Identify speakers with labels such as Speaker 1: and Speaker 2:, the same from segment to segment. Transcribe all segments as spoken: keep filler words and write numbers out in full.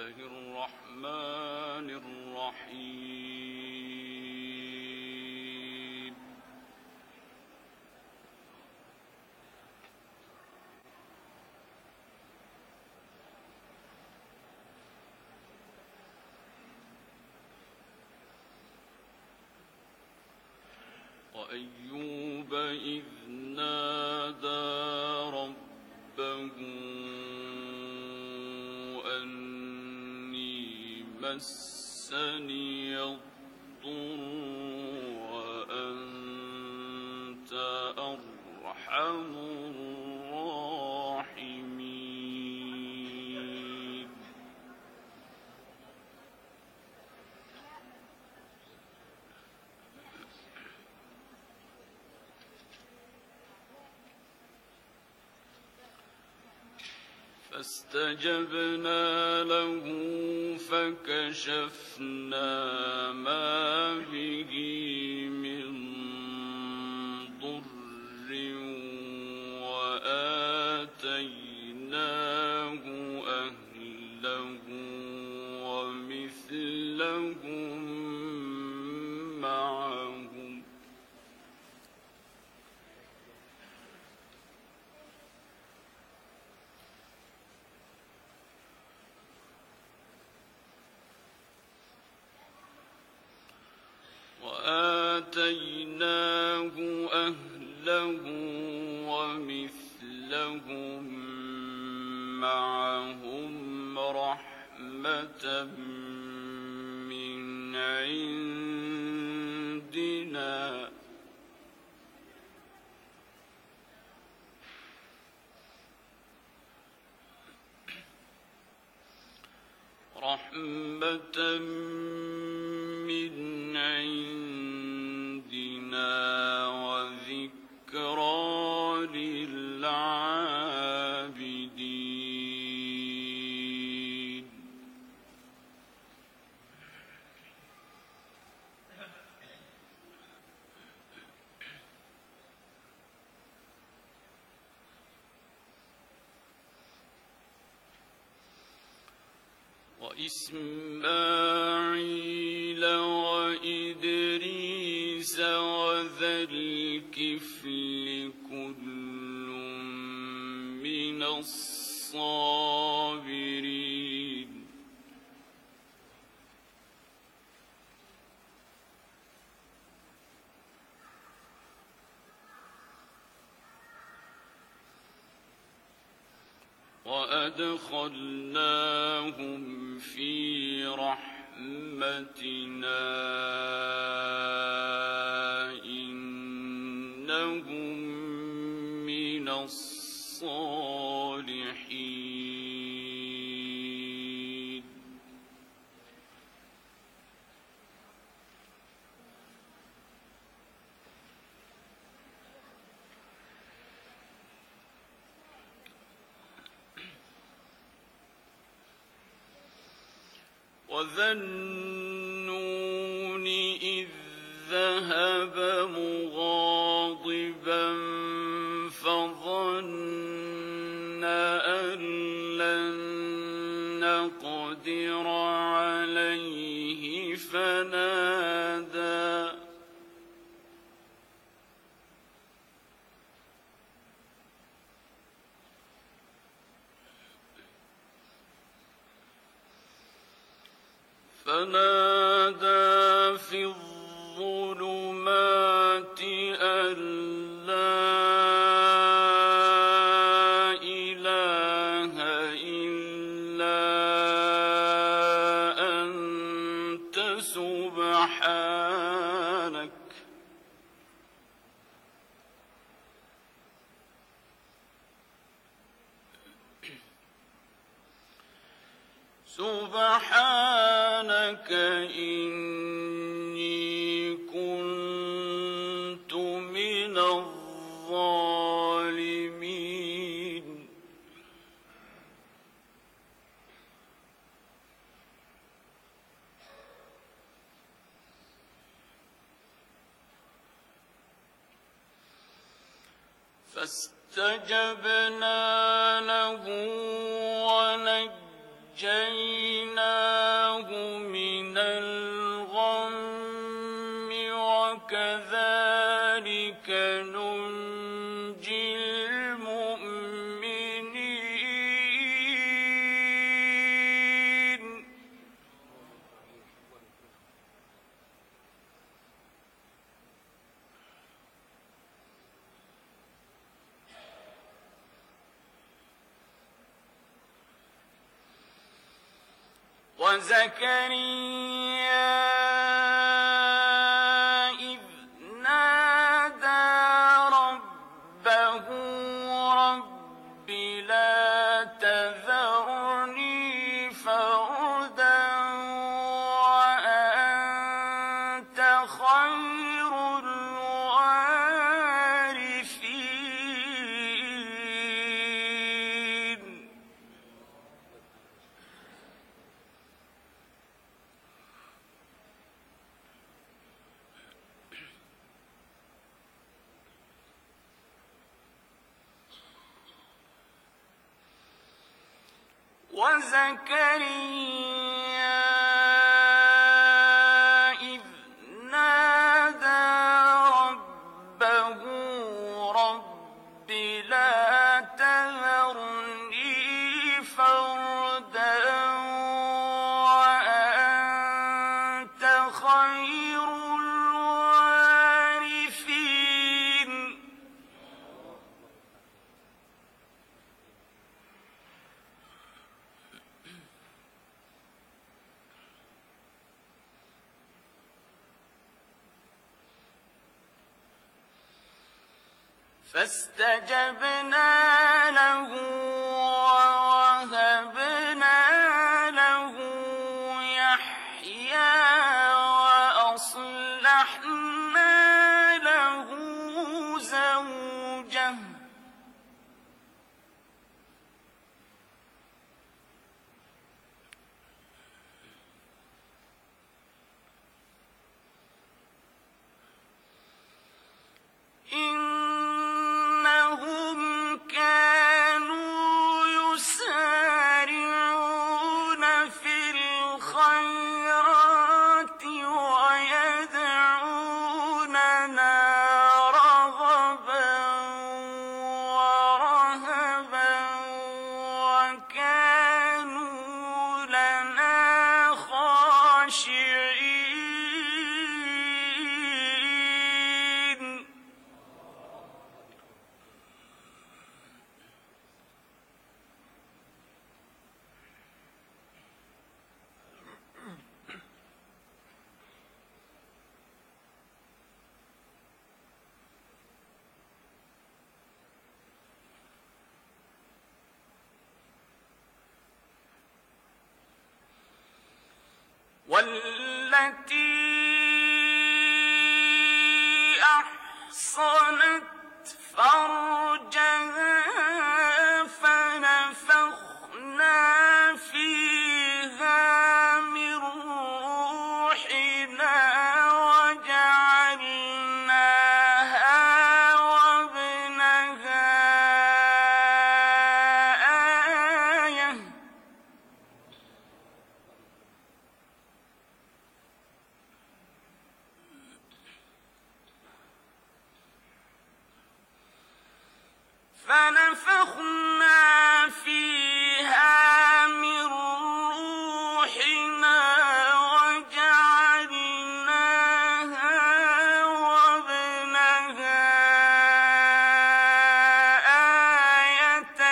Speaker 1: الله الرحمن الرحيم وأيوب إذ نادى ربه أني مسني الضر وأنت أرحم الراحمين فاستجبنا له فكشفنا ما به من ضر وآتيناه أهله ومثلهم معهم وآتيناه أهله ومثلهم معهم رحمة من عندنا رحمة من عندنا وذكرى للعابدين وإسماعيل وإدريس وذا الكفل كل من الصابرين وأدخلناهم في رحمتنا إنهم من الصالحين وذا النون إذ ذهب مغاضبا فظن أن لن نقدر عليه فنادى فنادى في الظلمات أن لا إله إلا أنت سبحانك سبحانك إني كنت من الظالمين فاستجبنا له ونجيناه وكذلك ننجي المؤمنين وزكريا وزكريا إذ نادى ربه رب لا تذرني فردا وأنت خير الوارثين فاستجبنا له ووهبنا له يحيى وأصلحنا له زوجه والتي أحصنت فرجها فنفخنا فيها من روحنا وجعلناها وابنها آية فنفخنا فيها من روحنا وجعلناها وابنها آية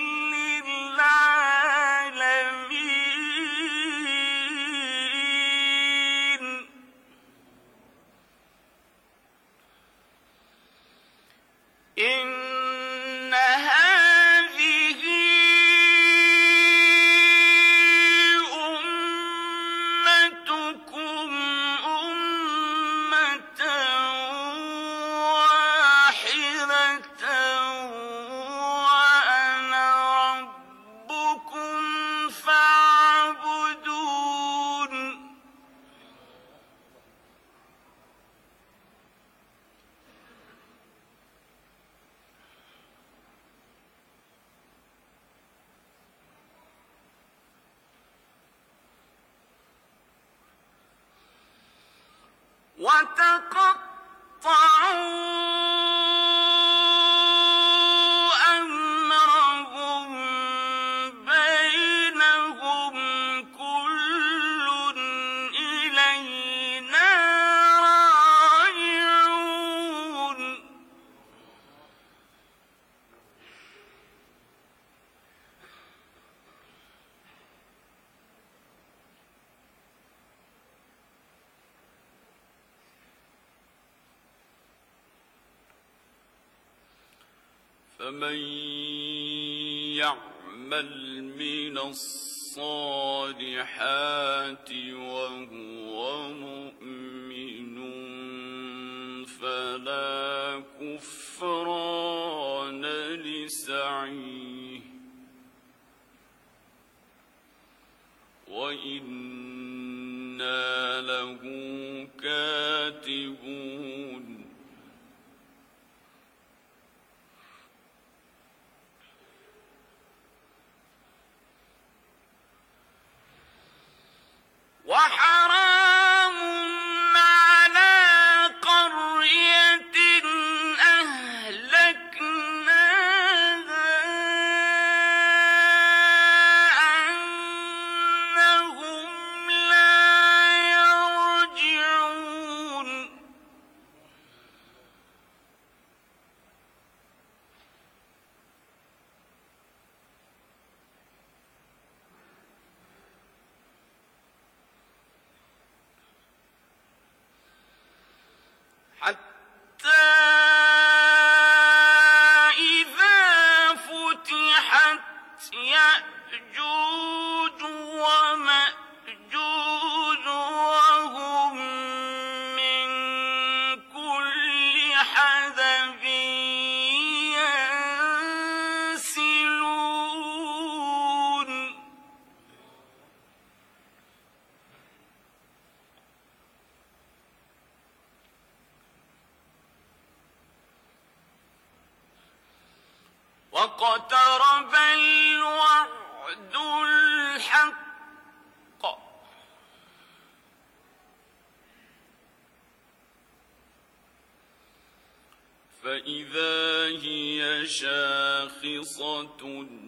Speaker 1: للعالمين إن هذه أمتكم أمة واحدة وأنا ربكم فاعبدون وتقطعوا فمن يعمل من الصالحات وهو مؤمن فلا كفران لسعيه وإنا له كاتبون وحرام على قرية أهلكناها أنهم لا يرجعون حتى إذا فتحت يأجوج ومأجوج وهم من كل حدب ينسلون واقترب الوعد الحق فإذا هي شاخصة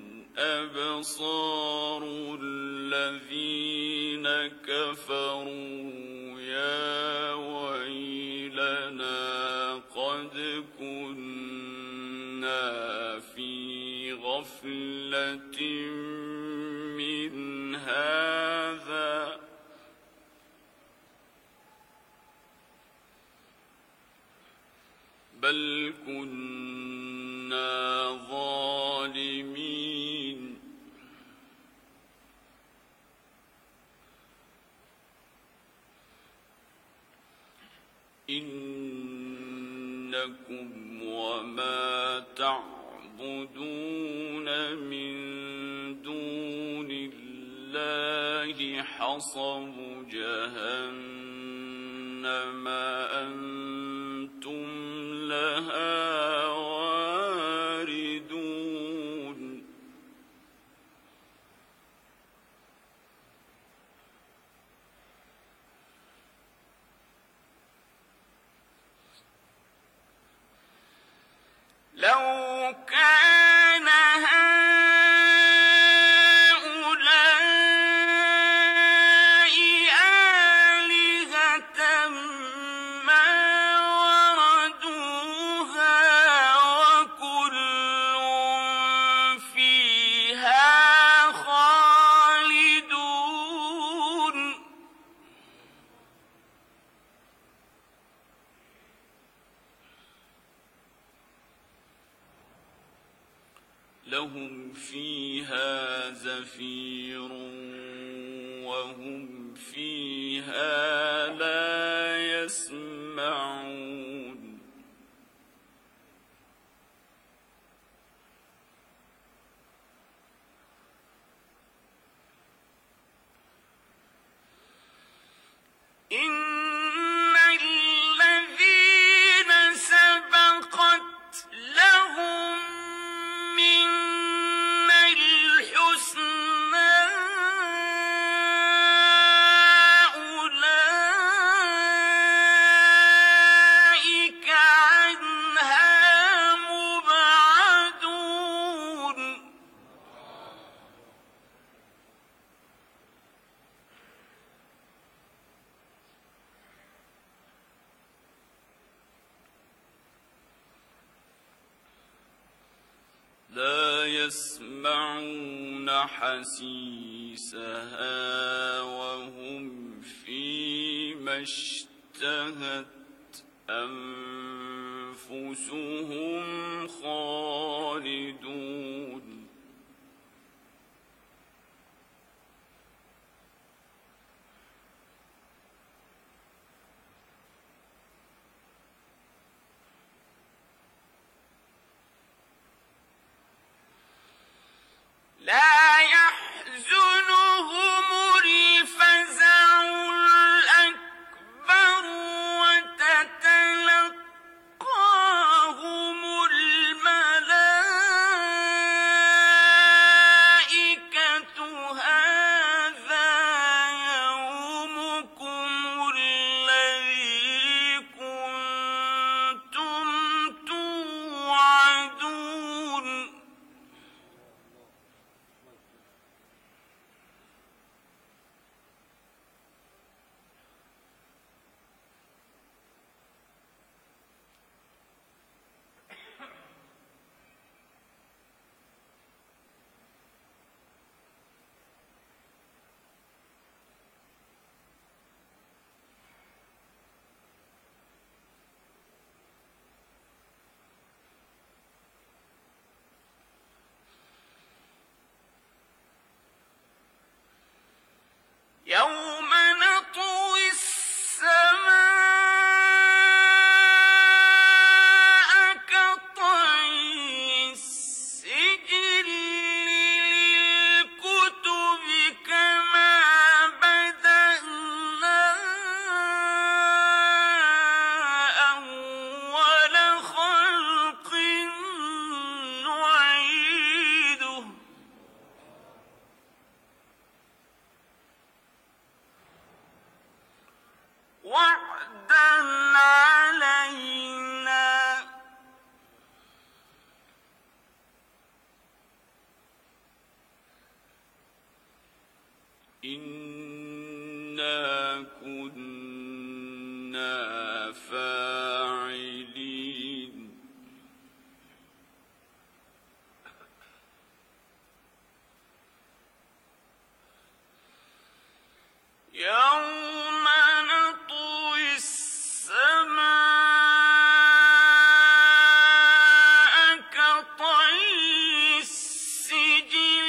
Speaker 1: أبصار الذين كفروا يا ويلنا قد كنا في غفلة من هذا بل كنا ظالمين إنكم وما تعبدون من دون الله حصب جهنم أنتم لها واردون لو كان هؤلاء آلهة ما وردوها وكل فيها خالدون لهم فيها زفير وهم فيها لا يسمعون إن الذين سبقت لهم منا الحسنى أولئك عنها مبعدون لا يسمعون حسيسها وهم فيما اشتهت أنفسهم أنفسهم خالدون لا يحزنهم الفزع الأكبر وتتلقاهم الملائكة هذا يومكم الذي كنتم توعدون يوم نطوي السماء كطي السجل للكتب كما بدأنا أول خلق نعيده وعدا علينا إنا كنا فاعلين يوم نطوي السماء كطي السجل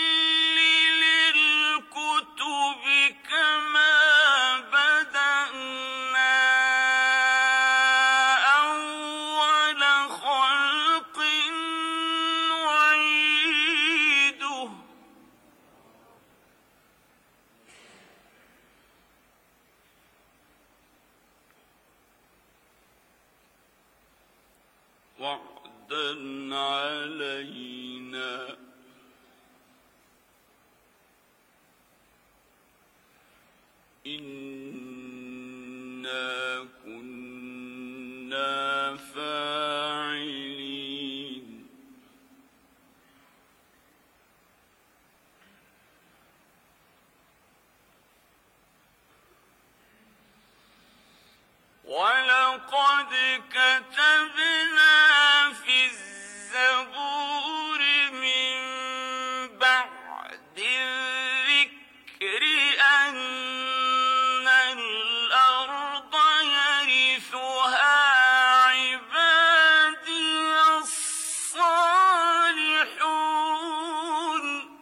Speaker 1: للكتب كما بدأنا أول خلق نعيده وعدا علينا إنا كنا فاعلين ولقد كتبنا في الزبور من بعد الذكر أن الأرض يرثها عبادي الصالحون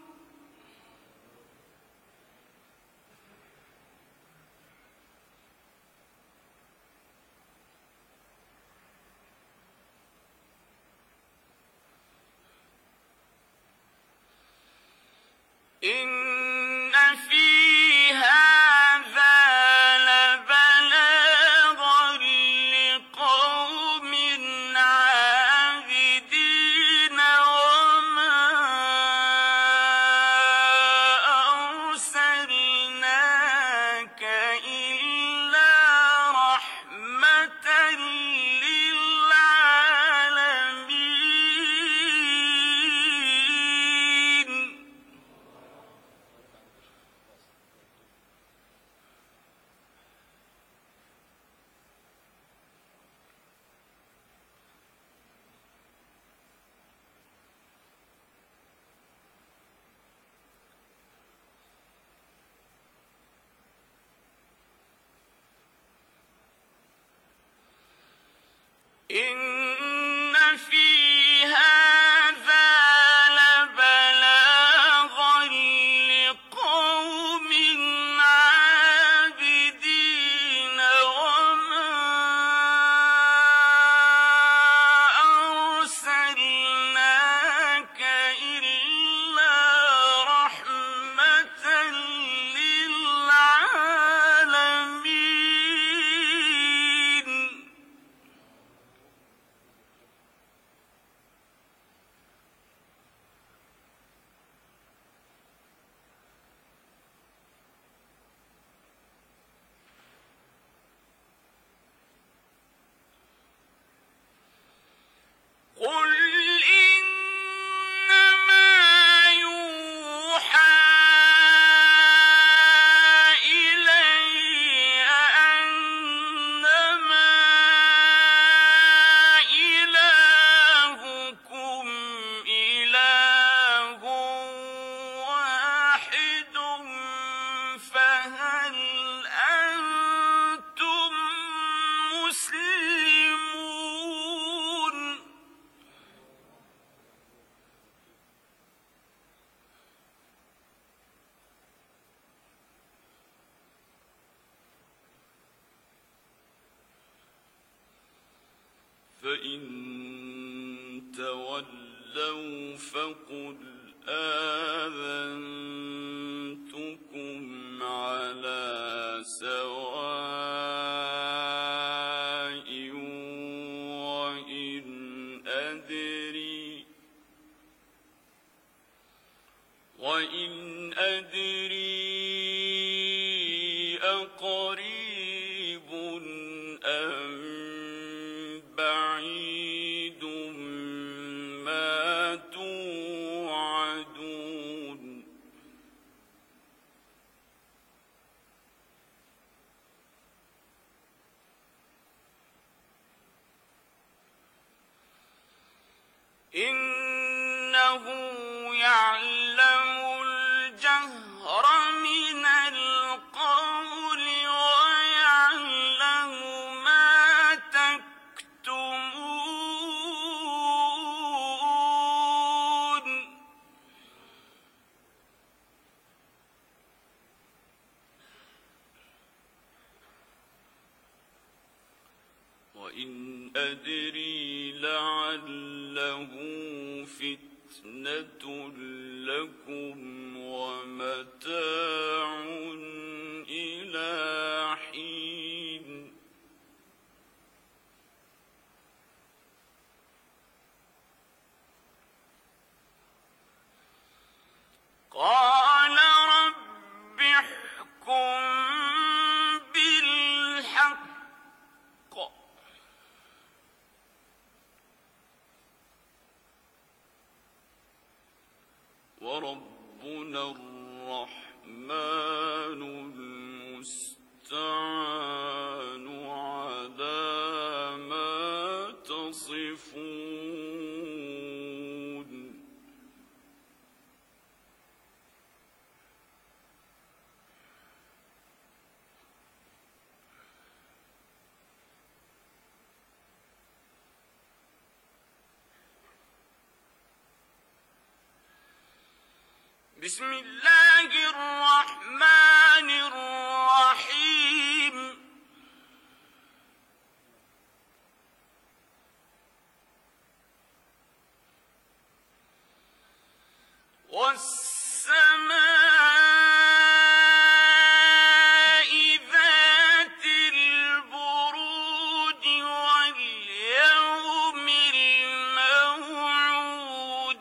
Speaker 1: إن في هذا لبلاغا لقوم عابدين وما أرسلناك إلا رحمة للعالمين إن تسلمون فإن تولوا فقل آذنتكم على سواء وإن أدري وإن أدري أقريب أم بعيد ما توعدون إنه يعلم الجهر من القول ويعلم ما تكتمون وإن أدري لعله فتنة لكم ومتاع إلى حين قال رب احكم بالحق وربنا الرحمن المستعان على ما تصفون بسم الله الرحمن الرحيم والسماء ذات البروج واليوم الموعود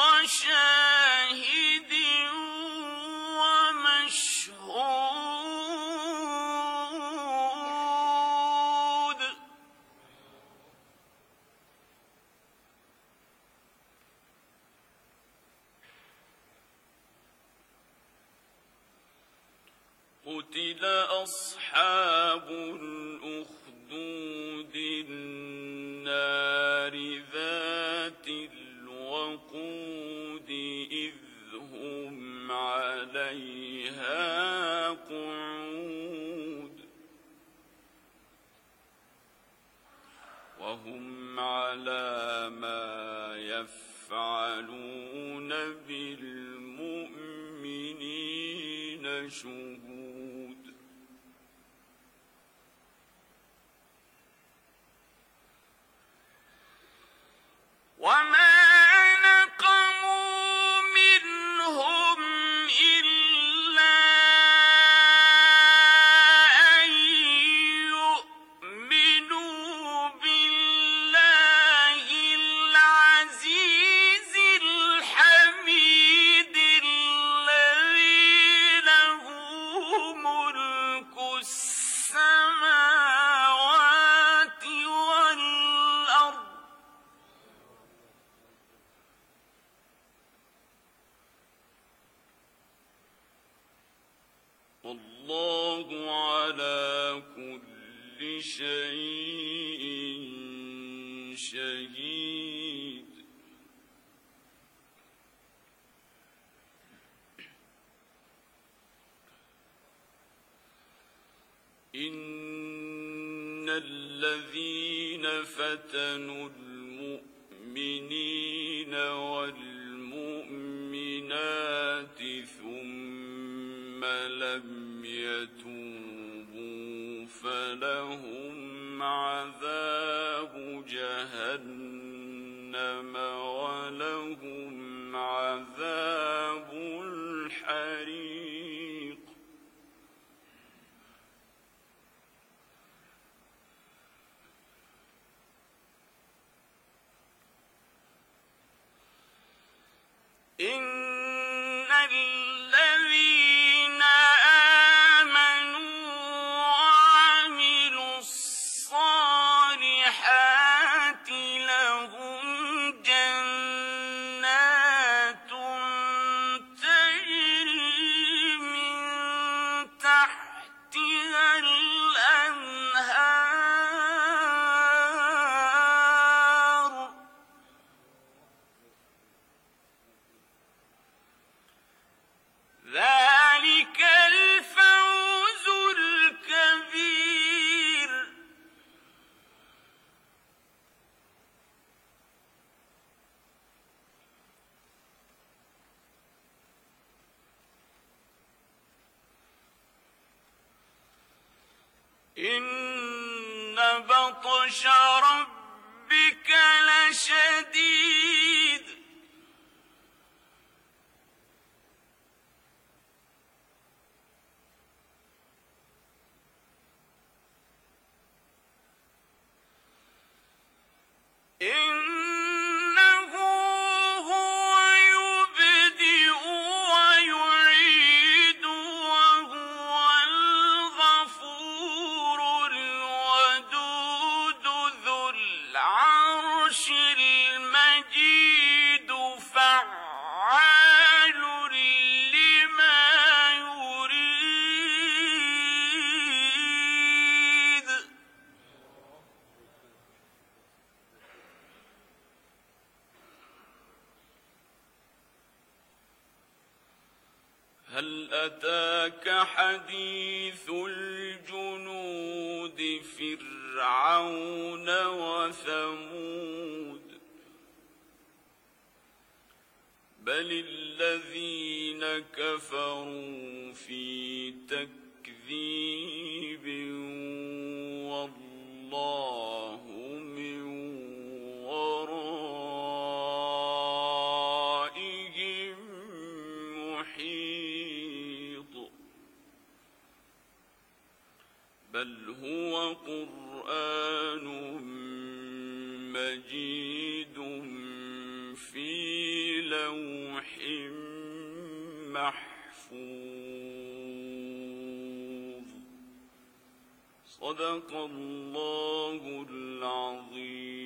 Speaker 1: وشاهد ومشهود قتل أصحاب الأخدود النار ذات الوقود إذ هم عليها قعود وهم على ما يفعلون بالمؤمنين شهود وما نقموا منهم إلا أن يؤمنوا بالله العزيز الحميد الذي له ملك السماوات والأرض والله على كل شيء شهيد إن الذين فتنوا المؤمنين والمؤمنات ثم لم يتوبوا فلهم عذاب جهنم ولهم عذاب الحريق إن الذين آمنوا وعملوا الصالحات لهم جنات تجري من تحتها الأنهار ذلك الفوز الكبير إن بطش ربك لشديد إنه هو يبدئ ويعيد وهو الغفور الودود ذو العرش المجيد فعال لما يريد هل أتاك حديث الجنود فرعون وثمود بل الذين كفروا في تكذيب والله من ورائهم محيط بل هو قرآن مجيد في لوح محفوظ صدق الله العظيم.